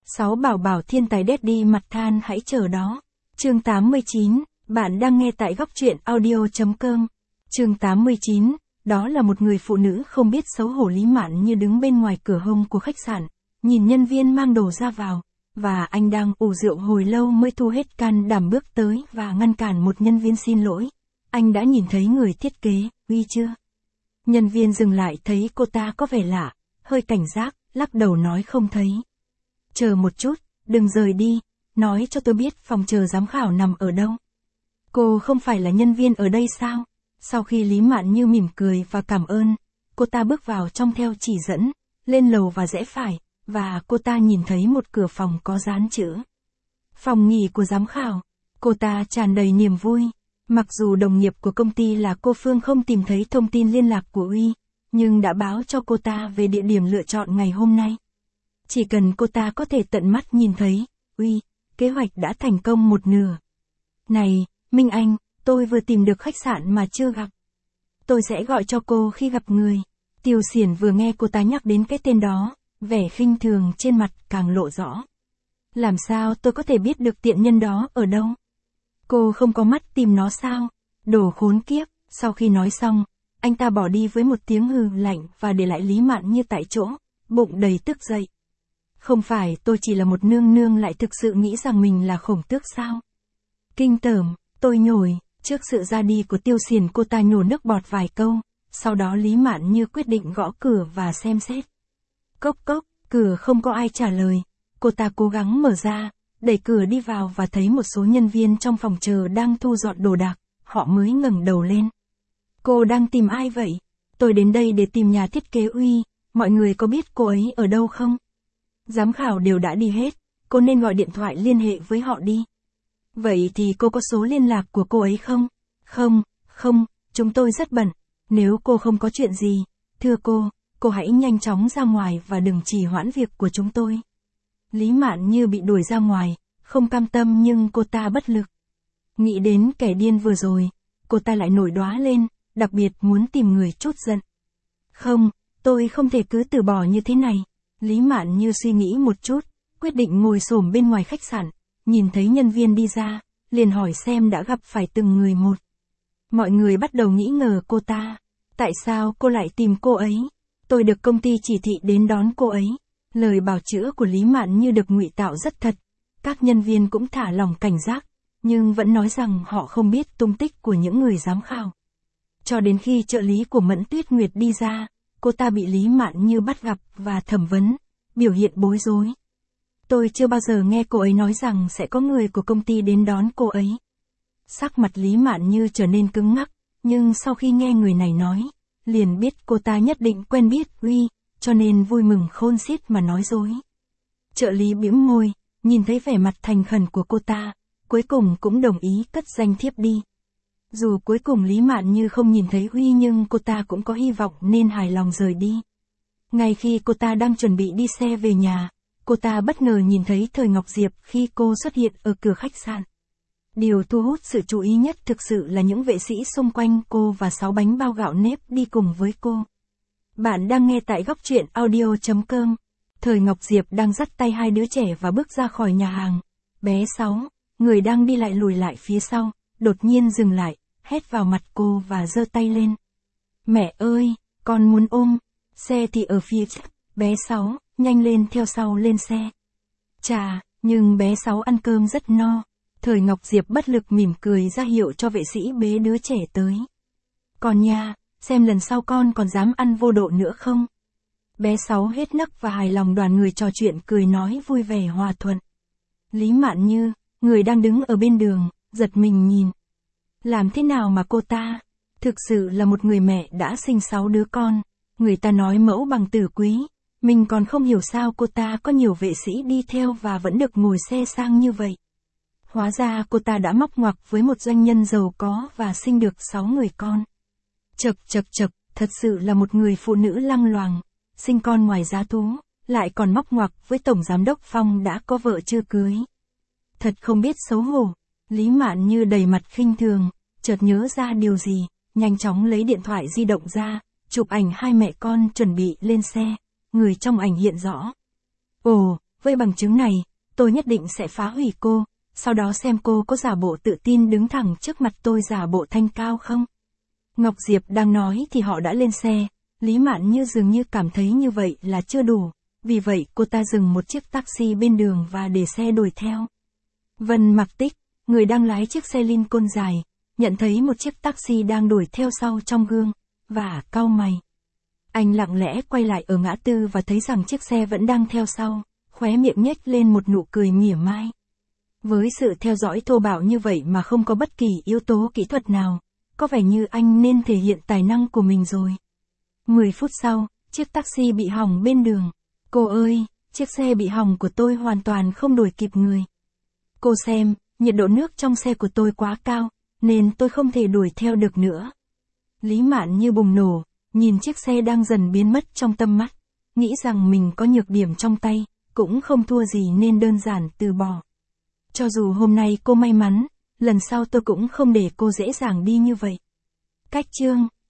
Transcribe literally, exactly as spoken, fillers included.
Sáu bảo bảo thiên tài daddy mặt than hãy chờ đó. Chương tám mươi chín, bạn đang nghe tại góc truyện audio chấm com. Chương tám mươi chín, đó là một người phụ nữ không biết xấu hổ Lý Mạn Như đứng bên ngoài cửa hông của khách sạn, nhìn nhân viên mang đồ ra vào, và anh đang ủ rượu hồi lâu mới thu hết can đảm bước tới và ngăn cản một nhân viên xin lỗi. Anh đã nhìn thấy người thiết kế, Uy chưa? Nhân viên dừng lại thấy cô ta có vẻ lạ, hơi cảnh giác, lắc đầu nói không thấy. Chờ một chút, đừng rời đi, nói cho tôi biết phòng chờ giám khảo nằm ở đâu. Cô không phải là nhân viên ở đây sao? Sau khi Lý Mạn Như mỉm cười và cảm ơn, cô ta bước vào trong theo chỉ dẫn, lên lầu và rẽ phải, và cô ta nhìn thấy một cửa phòng có dán chữ phòng nghỉ của giám khảo. Cô ta tràn đầy niềm vui. Mặc dù đồng nghiệp của công ty là cô Phương không tìm thấy thông tin liên lạc của Uy, nhưng đã báo cho cô ta về địa điểm lựa chọn ngày hôm nay. Chỉ cần cô ta có thể tận mắt nhìn thấy, Uy, kế hoạch đã thành công một nửa. Này, Minh Anh, tôi vừa tìm được khách sạn mà chưa gặp. Tôi sẽ gọi cho cô khi gặp người. Tiêu Xiển vừa nghe cô ta nhắc đến cái tên đó, vẻ khinh thường trên mặt càng lộ rõ. Làm sao tôi có thể biết được tiện nhân đó ở đâu? Cô không có mắt tìm nó sao? Đồ khốn kiếp. Sau khi nói xong, anh ta bỏ đi với một tiếng hừ lạnh và để lại Lý Mạn Như tại chỗ, bụng đầy tức giận. Không phải tôi chỉ là một nương nương lại thực sự nghĩ rằng mình là khổng tước sao? Kinh tởm, tôi nhồi. Trước sự ra đi của Tiêu Xiển cô ta nhổ nước bọt vài câu, sau đó Lý Mạn Như quyết định gõ cửa và xem xét. Cốc cốc, cửa không có ai trả lời. Cô ta cố gắng mở ra, đẩy cửa đi vào và thấy một số nhân viên trong phòng chờ đang thu dọn đồ đạc, họ mới ngẩng đầu lên. Cô đang tìm ai vậy? Tôi đến đây để tìm nhà thiết kế Uy, mọi người có biết cô ấy ở đâu không? Giám khảo đều đã đi hết, cô nên gọi điện thoại liên hệ với họ đi. Vậy thì cô có số liên lạc của cô ấy không? Không, không, chúng tôi rất bận. Nếu cô không có chuyện gì, thưa cô, cô hãy nhanh chóng ra ngoài và đừng trì hoãn việc của chúng tôi. Lý Mạn Như bị đuổi ra ngoài, không cam tâm nhưng cô ta bất lực. Nghĩ đến kẻ điên vừa rồi, cô ta lại nổi đoá lên, đặc biệt muốn tìm người trút giận. Không, tôi không thể cứ từ bỏ như thế này. Lý Mạn Như suy nghĩ một chút, quyết định ngồi xổm bên ngoài khách sạn, nhìn thấy nhân viên đi ra, liền hỏi xem đã gặp phải từng người một. Mọi người bắt đầu nghĩ ngờ cô ta. Tại sao cô lại tìm cô ấy? Tôi được công ty chỉ thị đến đón cô ấy. Lời bào chữa của Lý Mạn Như được ngụy tạo rất thật. Các nhân viên cũng thả lòng cảnh giác, nhưng vẫn nói rằng họ không biết tung tích của những người giám khảo. Cho đến khi trợ lý của Mẫn Tuyết Nguyệt đi ra, cô ta bị Lý Mạn Như bắt gặp và thẩm vấn, biểu hiện bối rối. Tôi chưa bao giờ nghe cô ấy nói rằng sẽ có người của công ty đến đón cô ấy. Sắc mặt Lý Mạn Như trở nên cứng ngắc, nhưng sau khi nghe người này nói, liền biết cô ta nhất định quen biết Uy, cho nên vui mừng khôn xiết mà nói dối. Trợ lý bĩm môi, nhìn thấy vẻ mặt thành khẩn của cô ta, cuối cùng cũng đồng ý cất danh thiếp đi. Dù cuối cùng Lý Mạn Như không nhìn thấy Uy nhưng cô ta cũng có hy vọng nên hài lòng rời đi. Ngay khi cô ta đang chuẩn bị đi xe về nhà, cô ta bất ngờ nhìn thấy Thời Ngọc Diệp khi cô xuất hiện ở cửa khách sạn. Điều thu hút sự chú ý nhất thực sự là những vệ sĩ xung quanh cô và sáu bánh bao gạo nếp đi cùng với cô. Bạn đang nghe tại góc truyện audio chấm com. Thời Ngọc Diệp đang dắt tay hai đứa trẻ và bước ra khỏi nhà hàng. Bé Sáu, người đang đi lại lùi lại phía sau, đột nhiên dừng lại, hét vào mặt cô và giơ tay lên. Mẹ ơi, con muốn ôm. Xe thì ở phía trước. Bé Sáu, nhanh lên theo sau lên xe. Chà, nhưng bé Sáu ăn cơm rất no. Thời Ngọc Diệp bất lực mỉm cười ra hiệu cho vệ sĩ bế đứa trẻ tới. Còn nha, xem lần sau con còn dám ăn vô độ nữa không? Bé Sáu hết nấc và hài lòng đoàn người trò chuyện cười nói vui vẻ hòa thuận. Lý Mạn Như, người đang đứng ở bên đường, giật mình nhìn. Làm thế nào mà cô ta, thực sự là một người mẹ đã sinh sáu đứa con, người ta nói mẫu bằng tử quý, mình còn không hiểu sao cô ta có nhiều vệ sĩ đi theo và vẫn được ngồi xe sang như vậy. Hóa ra cô ta đã móc ngoặc với một doanh nhân giàu có và sinh được sáu người con. Chật chật chật, thật sự là một người phụ nữ lăng loàng, sinh con ngoài giá thú, lại còn móc ngoặc với Tổng Giám đốc Phong đã có vợ chưa cưới. Thật không biết xấu hổ. Lý Mạn Như đầy mặt khinh thường, chợt nhớ ra điều gì, nhanh chóng lấy điện thoại di động ra, chụp ảnh hai mẹ con chuẩn bị lên xe, người trong ảnh hiện rõ. Ồ, với bằng chứng này, tôi nhất định sẽ phá hủy cô, sau đó xem cô có giả bộ tự tin đứng thẳng trước mặt tôi giả bộ thanh cao không. Ngọc Diệp đang nói thì họ đã lên xe, Lý Mạn Như dường như cảm thấy như vậy là chưa đủ, vì vậy cô ta dừng một chiếc taxi bên đường và để xe đuổi theo. Vân Mặc Tích, người đang lái chiếc xe Lincoln dài, nhận thấy một chiếc taxi đang đuổi theo sau trong gương, và cau mày. Anh lặng lẽ quay lại ở ngã tư và thấy rằng chiếc xe vẫn đang theo sau, khóe miệng nhếch lên một nụ cười mỉa mai. Với sự theo dõi thô bạo như vậy mà không có bất kỳ yếu tố kỹ thuật nào, có vẻ như anh nên thể hiện tài năng của mình rồi. Mười phút sau, chiếc taxi bị hỏng bên đường. Cô ơi, chiếc xe bị hỏng của tôi hoàn toàn không đuổi kịp người. Cô xem, nhiệt độ nước trong xe của tôi quá cao, nên tôi không thể đuổi theo được nữa. Lý Mạn Như bùng nổ, nhìn chiếc xe đang dần biến mất trong tầm mắt, nghĩ rằng mình có nhược điểm trong tay, cũng không thua gì nên đơn giản từ bỏ. Cho dù hôm nay cô may mắn, lần sau tôi cũng không để cô dễ dàng đi như vậy. Cách chương